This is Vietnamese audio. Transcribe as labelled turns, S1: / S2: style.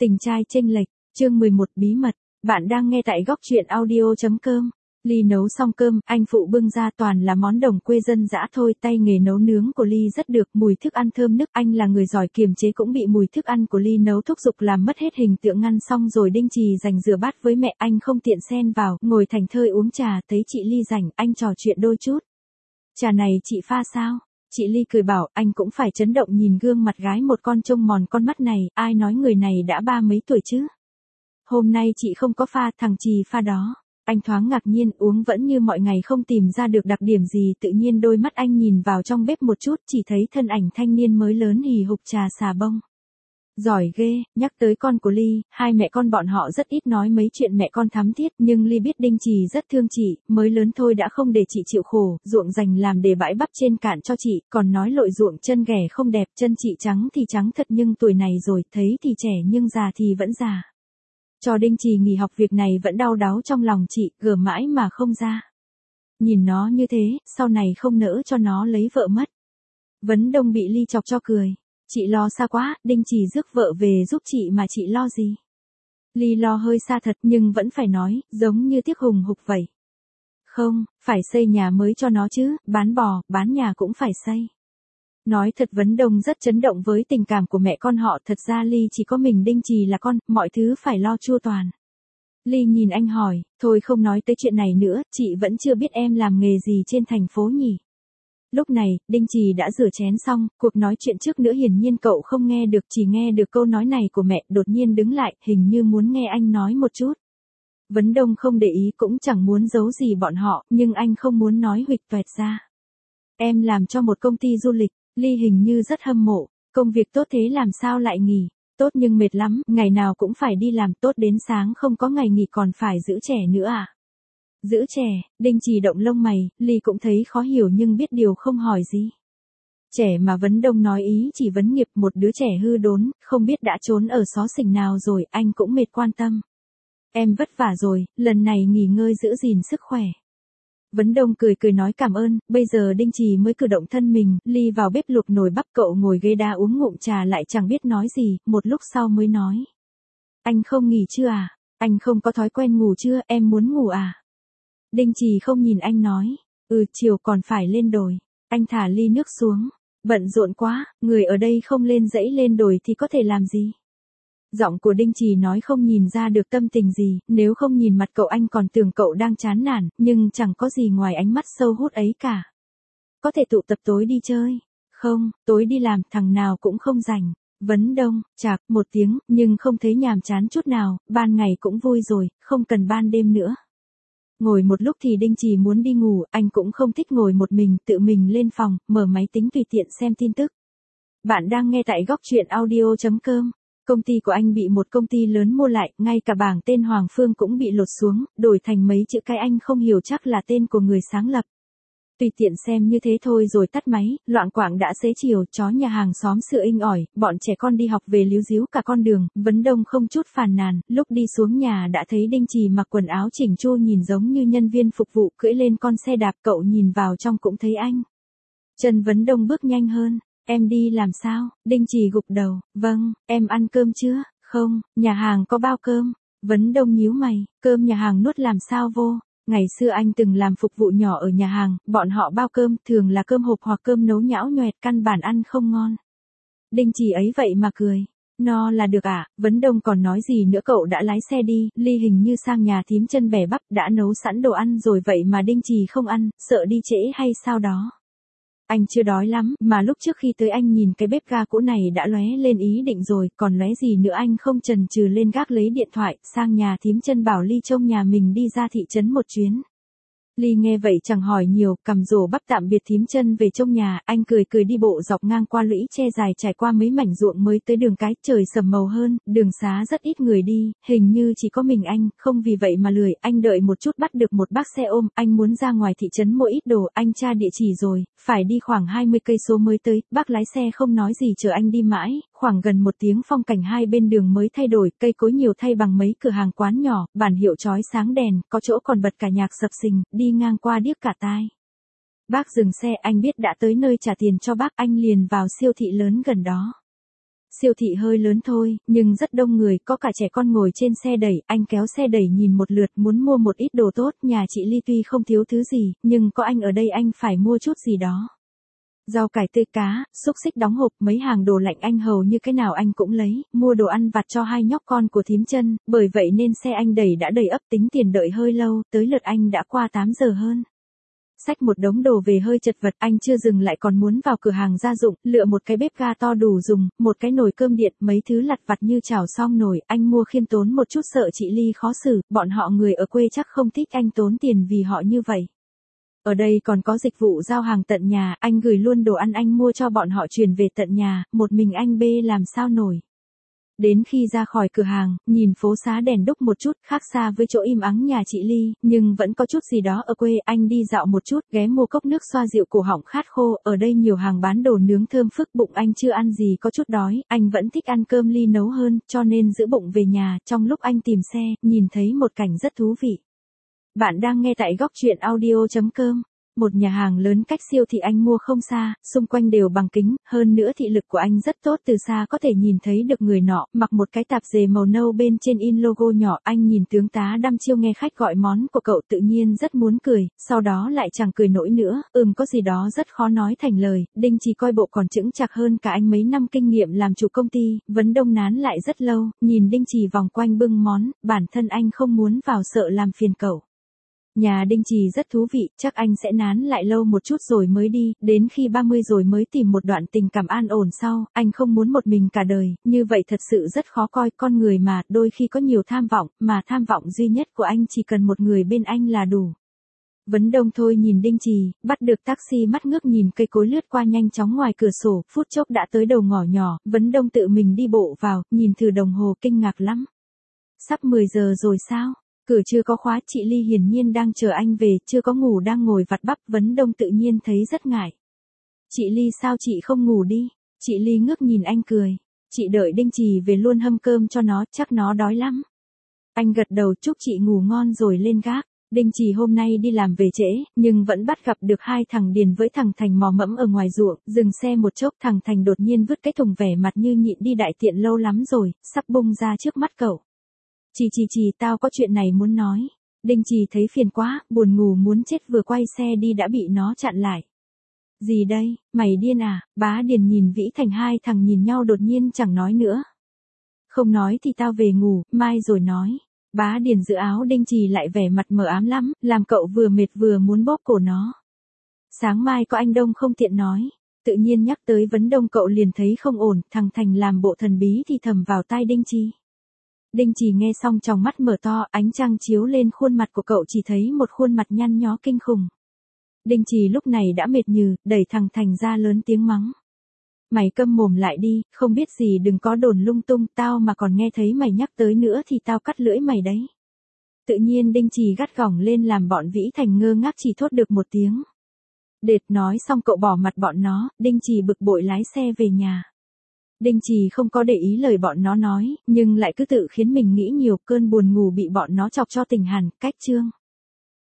S1: Tình trai chênh lệch, chương 11 bí mật, bạn đang nghe tại góc truyện audio.com. Ly nấu xong cơm, anh phụ bưng ra toàn là món đồng quê dân dã thôi, tay nghề nấu nướng của Ly rất được, mùi thức ăn thơm nức, anh là người giỏi kiềm chế cũng bị mùi thức ăn của Ly nấu thúc giục làm mất hết hình tượng. Ngăn xong rồi Đinh Trì dành rửa bát với mẹ, anh không tiện xen vào, ngồi thành thơi uống trà, thấy chị Ly rảnh, anh trò chuyện đôi chút. Trà này chị pha sao? Chị Ly cười bảo, anh cũng phải chấn động nhìn gương mặt gái một con trông mòn con mắt này, ai nói người này đã ba mấy tuổi chứ? Hôm nay chị không có pha, thằng Trì pha đó. Anh thoáng ngạc nhiên, uống vẫn như mọi ngày, không tìm ra được đặc điểm gì. Tự nhiên đôi mắt anh nhìn vào trong bếp một chút, chỉ thấy thân ảnh thanh niên mới lớn hì hục trà xà bông. Giỏi ghê. Nhắc tới con của Ly, hai mẹ con bọn họ rất ít nói mấy chuyện mẹ con thắm thiết, nhưng Ly biết Đinh Trì rất thương chị, mới lớn thôi đã không để chị chịu khổ, ruộng dành làm để bãi bắp trên cạn cho chị, còn nói lội ruộng chân ghẻ không đẹp, chân chị trắng thì trắng thật nhưng tuổi này rồi, thấy thì trẻ nhưng già thì vẫn già. Cho Đinh Trì nghỉ học việc này vẫn đau đáu trong lòng chị, gờ mãi mà không ra. Nhìn nó như thế, sau này không nỡ cho nó lấy vợ mất. Vấn Đông bị Ly chọc cho cười. Chị lo xa quá, Đinh Trì rước vợ về giúp chị mà chị lo gì? Ly lo hơi xa thật nhưng vẫn phải nói, giống như tiếc hùng hục vậy. Không, phải xây nhà mới cho nó chứ, bán bò, bán nhà cũng phải xây. Nói thật Vấn Đông rất chấn động với tình cảm của mẹ con họ, thật ra Ly chỉ có mình Đinh Trì là con, mọi thứ phải lo chu toàn. Ly nhìn anh hỏi, thôi không nói tới chuyện này nữa, chị vẫn chưa biết em làm nghề gì trên thành phố nhỉ? Lúc này, Đinh Trì đã rửa chén xong, cuộc nói chuyện trước nữa hiển nhiên cậu không nghe được, chỉ nghe được câu nói này của mẹ, đột nhiên đứng lại, hình như muốn nghe anh nói một chút. Vấn Đông không để ý cũng chẳng muốn giấu gì bọn họ, nhưng anh không muốn nói huỵch toẹt ra. Em làm cho một công ty du lịch. Ly hình như rất hâm mộ, công việc tốt thế làm sao lại nghỉ, tốt nhưng mệt lắm, ngày nào cũng phải đi làm, tốt đến sáng không có ngày nghỉ còn phải giữ trẻ nữa à? Giữ trẻ, Đinh Trì động lông mày, Ly cũng thấy khó hiểu nhưng biết điều không hỏi gì. Trẻ mà Vấn Đông nói ý chỉ vấn nghiệp, một đứa trẻ hư đốn, không biết đã trốn ở xó xỉnh nào rồi, anh cũng mệt quan tâm. Em vất vả rồi, lần này nghỉ ngơi giữ gìn sức khỏe. Vấn Đông cười cười nói cảm ơn, bây giờ Đinh Trì mới cử động thân mình, Ly vào bếp luộc nồi bắp, cậu ngồi ghế đá uống ngụm trà lại chẳng biết nói gì, một lúc sau mới nói. Anh không nghỉ chưa à? Anh không có thói quen ngủ chưa, em muốn ngủ à? Đinh Trì không nhìn anh nói, chiều còn phải lên đồi. Anh thả ly nước xuống, bận rộn quá, người ở đây không lên dãy lên đồi thì có thể làm gì? Giọng của Đinh Trì nói không nhìn ra được tâm tình gì, nếu không nhìn mặt cậu anh còn tưởng cậu đang chán nản, nhưng chẳng có gì ngoài ánh mắt sâu hút ấy cả. Có thể tụ tập tối đi chơi? Không, tối đi làm, thằng nào cũng không rảnh. Vấn Đông, chạc, một tiếng, nhưng không thấy nhàm chán chút nào, ban ngày cũng vui rồi, không cần ban đêm nữa. Ngồi một lúc thì Đinh Trì muốn đi ngủ, anh cũng không thích ngồi một mình, tự mình lên phòng, mở máy tính tùy tiện xem tin tức. Bạn đang nghe tại góc truyện audio.com. Công ty của anh bị một công ty lớn mua lại, ngay cả bảng tên Hoàng Phương cũng bị lột xuống, đổi thành mấy chữ cái anh không hiểu chắc là tên của người sáng lập. Tùy tiện xem như thế thôi rồi tắt máy, loạng quạng đã xế chiều, chó nhà hàng xóm sửa inh ỏi, bọn trẻ con đi học về líu ríu cả con đường, Vấn Đông không chút phàn nàn, lúc đi xuống nhà đã thấy Đinh Trì mặc quần áo chỉnh chu nhìn giống như nhân viên phục vụ cưỡi lên con xe đạp, cậu nhìn vào trong cũng thấy anh. Trần Vấn Đông bước nhanh hơn. Em đi làm sao? Đinh Trì gục đầu, vâng, em ăn cơm chưa? Không, nhà hàng có bao cơm. Vấn Đông nhíu mày, cơm nhà hàng nuốt làm sao vô? Ngày xưa anh từng làm phục vụ nhỏ ở nhà hàng, bọn họ bao cơm, thường là cơm hộp hoặc cơm nấu nhão nhoẹt, căn bản ăn không ngon. Đinh Trì ấy vậy mà cười. No là được à? Vấn Đông còn nói gì nữa, cậu đã lái xe đi, Ly hình như sang nhà thím chân bẻ bắp, đã nấu sẵn đồ ăn rồi vậy mà Đinh Trì không ăn, sợ đi trễ hay sao đó. Anh chưa đói lắm, mà lúc trước khi tới anh nhìn cái bếp ga cũ này đã lóe lên ý định rồi, còn lóe gì nữa, anh không chần chừ lên gác lấy điện thoại, sang nhà thím chân bảo Ly trông nhà mình đi ra thị trấn một chuyến. Ly nghe vậy chẳng hỏi nhiều, cầm rổ bắp tạm biệt thím chân về trong nhà, anh cười cười đi bộ dọc ngang qua lũy tre dài trải qua mấy mảnh ruộng mới tới đường cái, trời sầm màu hơn, đường xá rất ít người đi, hình như chỉ có mình anh, không vì vậy mà lười, anh đợi một chút bắt được một bác xe ôm, anh muốn ra ngoài thị trấn mua ít đồ, anh tra địa chỉ rồi, phải đi khoảng 20 cây số mới tới, bác lái xe không nói gì chờ anh đi mãi, khoảng gần một tiếng phong cảnh hai bên đường mới thay đổi, cây cối nhiều thay bằng mấy cửa hàng quán nhỏ, bản hiệu chói sáng đèn, có chỗ còn bật cả nhạc sập sình, đi ngang qua điếc cả tai. Bác dừng xe, anh biết đã tới nơi trả tiền cho bác, anh liền vào siêu thị lớn gần đó. Siêu thị hơi lớn thôi, nhưng rất đông người, có cả trẻ con ngồi trên xe đẩy, anh kéo xe đẩy nhìn một lượt muốn mua một ít đồ tốt, nhà chị Ly tuy không thiếu thứ gì, nhưng có anh ở đây anh phải mua chút gì đó. Rau cải tươi cá, xúc xích đóng hộp, mấy hàng đồ lạnh anh hầu như cái nào anh cũng lấy, mua đồ ăn vặt cho hai nhóc con của thím chân, bởi vậy nên xe anh đẩy đã đầy ắp, tính tiền đợi hơi lâu, tới lượt anh đã qua 8 giờ hơn. Xách một đống đồ về hơi chật vật, anh chưa dừng lại còn muốn vào cửa hàng gia dụng, lựa một cái bếp ga to đủ dùng, một cái nồi cơm điện, mấy thứ lặt vặt như chảo xong nồi, anh mua khiêm tốn một chút sợ chị Ly khó xử, bọn họ người ở quê chắc không thích anh tốn tiền vì họ như vậy. Ở đây còn có dịch vụ giao hàng tận nhà, anh gửi luôn đồ ăn anh mua cho bọn họ truyền về tận nhà, một mình anh bê làm sao nổi. Đến khi ra khỏi cửa hàng, nhìn phố xá đèn đúc một chút, khác xa với chỗ im ắng nhà chị Ly, nhưng vẫn có chút gì đó ở quê, anh đi dạo một chút, ghé mua cốc nước xoa dịu cổ họng khát khô, ở đây nhiều hàng bán đồ nướng thơm phức, bụng anh chưa ăn gì có chút đói, anh vẫn thích ăn cơm Ly nấu hơn, cho nên giữ bụng về nhà, trong lúc anh tìm xe, nhìn thấy một cảnh rất thú vị. Bạn đang nghe tại góc truyện audio.com. Một nhà hàng lớn cách siêu thị anh mua không xa, xung quanh đều bằng kính, hơn nữa thị lực của anh rất tốt, từ xa có thể nhìn thấy được người nọ, mặc một cái tạp dề màu nâu bên trên in logo nhỏ, anh nhìn tướng tá đăm chiêu nghe khách gọi món của cậu tự nhiên rất muốn cười, sau đó lại chẳng cười nổi nữa, có gì đó rất khó nói thành lời, Đinh Trì coi bộ còn chững chạc hơn cả anh mấy năm kinh nghiệm làm chủ công ty, vấn đông nán lại rất lâu, nhìn Đinh Trì vòng quanh bưng món, bản thân anh không muốn vào sợ làm phiền cậu. Nhà Đinh Trì rất thú vị, chắc anh sẽ nán lại lâu một chút rồi mới đi, đến khi 30 rồi mới tìm một đoạn tình cảm an ổn sau, anh không muốn một mình cả đời, như vậy thật sự rất khó coi, con người mà, đôi khi có nhiều tham vọng, mà tham vọng duy nhất của anh chỉ cần một người bên anh là đủ. Vấn Đông thôi nhìn Đinh Trì, bắt được taxi mắt ngước nhìn cây cối lướt qua nhanh chóng ngoài cửa sổ, phút chốc đã tới đầu ngõ nhỏ, Vấn Đông tự mình đi bộ vào, nhìn thử đồng hồ kinh ngạc lắm. Sắp 10 giờ rồi sao? Cửa chưa có khóa, chị Ly hiển nhiên đang chờ anh về, chưa có ngủ đang ngồi vặt bắp, Vấn Đông tự nhiên thấy rất ngại. Chị Ly sao chị không ngủ đi? Chị Ly ngước nhìn anh cười. Chị đợi Đinh Trì về luôn hâm cơm cho nó, chắc nó đói lắm. Anh gật đầu chúc chị ngủ ngon rồi lên gác. Đinh Trì hôm nay đi làm về trễ, nhưng vẫn bắt gặp được hai thằng Điền với thằng Thành mò mẫm ở ngoài ruộng, dừng xe một chốc, thằng Thành đột nhiên vứt cái thùng vẻ mặt như nhịn đi đại tiện lâu lắm rồi, sắp bung ra trước mắt cậu. Chị, tao có chuyện này muốn nói. Đinh Trì thấy phiền quá, buồn ngủ muốn chết vừa quay xe đi đã bị nó chặn lại. Gì đây, mày điên à? Bá Điền nhìn Vĩ Thành, hai thằng nhìn nhau đột nhiên chẳng nói nữa. Không nói thì tao về ngủ, mai rồi nói. Bá Điền giữ áo Đinh Trì lại vẻ mặt mờ ám lắm, làm cậu vừa mệt vừa muốn bóp cổ nó. Sáng mai có anh Đông không tiện nói. Tự nhiên nhắc tới Vấn Đông cậu liền thấy không ổn, thằng Thành làm bộ thần bí thì thầm vào tai Đinh Trì. Đinh Trì nghe xong tròng mắt mở to, ánh trăng chiếu lên khuôn mặt của cậu chỉ thấy một khuôn mặt nhăn nhó kinh khủng. Đinh Trì lúc này đã mệt nhừ, đẩy thằng Thành ra lớn tiếng mắng. Mày câm mồm lại đi, không biết gì đừng có đồn lung tung, tao mà còn nghe thấy mày nhắc tới nữa thì tao cắt lưỡi mày đấy. Tự nhiên Đinh Trì gắt gỏng lên làm bọn Vĩ Thành ngơ ngác chỉ thốt được một tiếng. Đệt, nói xong cậu bỏ mặt bọn nó, Đinh Trì bực bội lái xe về nhà. Đinh Trì không có để ý lời bọn nó nói, nhưng lại cứ tự khiến mình nghĩ nhiều, cơn buồn ngủ bị bọn nó chọc cho tỉnh hẳn, cách chương.